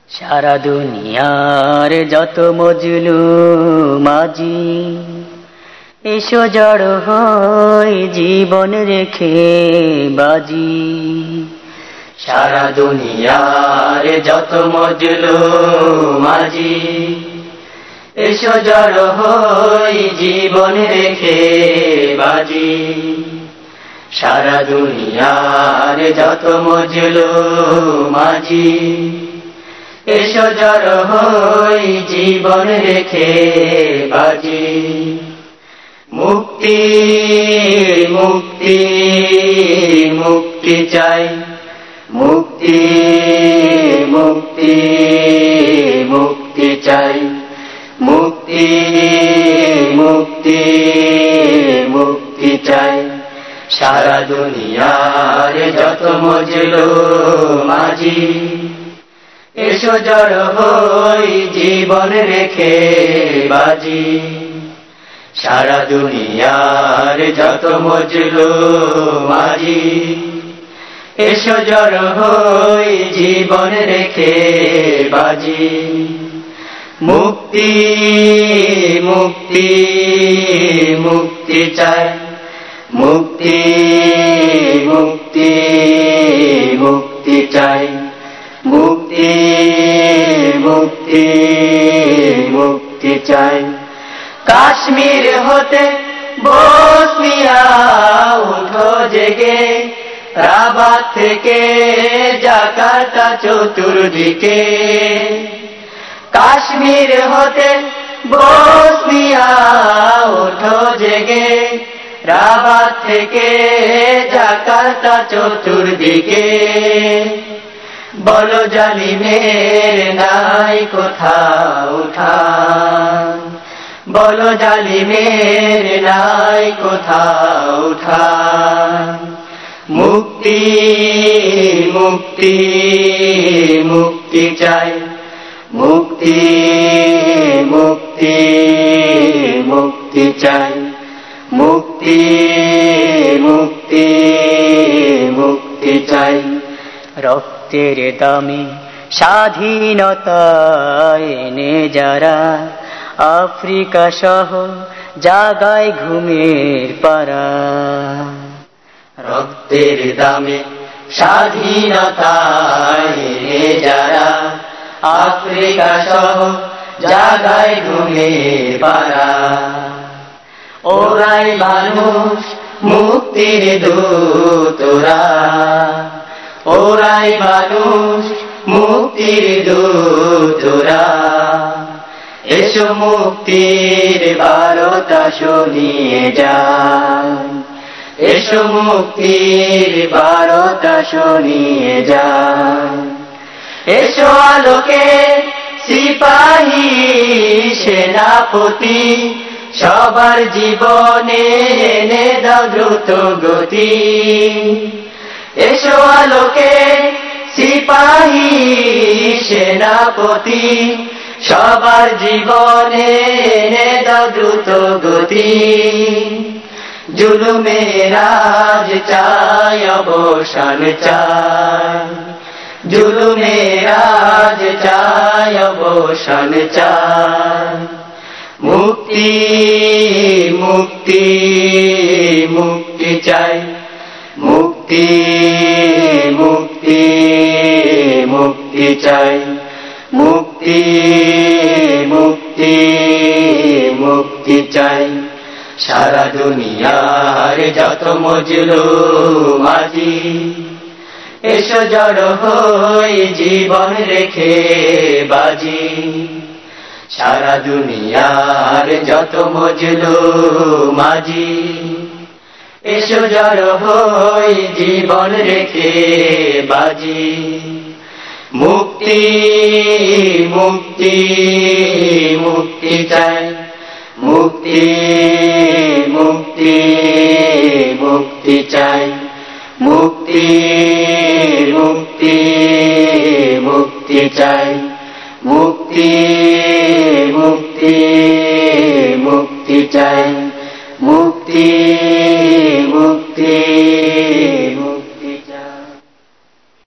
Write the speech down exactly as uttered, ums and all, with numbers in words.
সারা দুনিয়ার যত মজলুম আজি এসো জড় হয় জীবন রেখে বাজি। সারা দুনিয়ার যত মজলুম আজি এসো জড় হয় জীবন রেখে বাজি। সারা দুনিয়ার যত মজলুম আজি এসো জড় হই জীবন রেখে বাজি। মুক্তি মুক্তি মুক্তি চাই, মুক্তি মুক্তি মুক্তি চাই, মুক্তি মুক্তি মুক্তি চাই। সারা দুনিয়ার যত মজলুম আজি এসো জড় হই জীবন রেখে বাজি। সারা দুনিয়ার যত মজলুম আজি এসো জড় হই জীবন রেখে বাজি। মুক্তি মুক্তি মুক্তি চাই, মুক্তি মুক্তি মুক্তি চাই, মুক্তি মুক্তি মুক্তি চাই। কাশ্মীর হতে বসনিয়া উঠো জেগে, রাবাত থেকে জাকার্তা চতুর্দিকে। কাশ্মীর হতে বসনিয়া উঠো জেগে, রাবাত থেকে জাকার্তা চতুর্দিকে। বলো জালিমের নাই কোথাও ঠাঁই, বলো জালিমের নাই কোথাও ঠাঁই। মুক্তি মুক্তি মুক্তি চাই, মুক্তি মুক্তি মুক্তি চাই, মুক্তি মুক্তি মুক্তি চাই। রক্তের দামে স্বাধীনতা এনে যারা আফ্রিকা সহ জাগায় ঘুমের পাড়া। রক্তের দামে স্বাধীনতা এনে যারা আফ্রিকা সহ জাগায় ঘুমের পাড়া। ওরাই মানুষ মুক্তির দূতরা, ওরাই মানুষ মুক্তির দূতরা। এসো মুক্তির বারতা শুনিয়ে যাই, এসো মুক্তির বারতা শুনিয়ে যাই। এসো আলোকে সিপাহী সেনাপতি, সবার জীবনে এনে দাও দ্রুত গতি। এসো আলোকে সিপাহী সেনাপতি, সবার জীবনে এনে দাও দ্রুত গতি। জুলুমের আজ চাই অবসান চাই, জুলুমের আজ চাই অবসান চাই। মুক্তি মুক্তি মুক্তি চাই, মুক্তি মুক্তি মুক্তি চাই, মুক্তি মুক্তি মুক্তি চাই। সারা দুনিয়ার যত মজলুম আজি এসো জড় হই জীবন রেখে বাজি। সারা দুনিয়ার যত মজলুম আজি এসো জড় হই জীবন রেখে বাজি। মুক্তি মুক্তি মুক্তি চাই, মুক্তি মুক্তি মুক্তি চাই, মুক্তি মুক্তি মুক্তি চাই, মুক্তি মুক্তি মুক্তি চাই।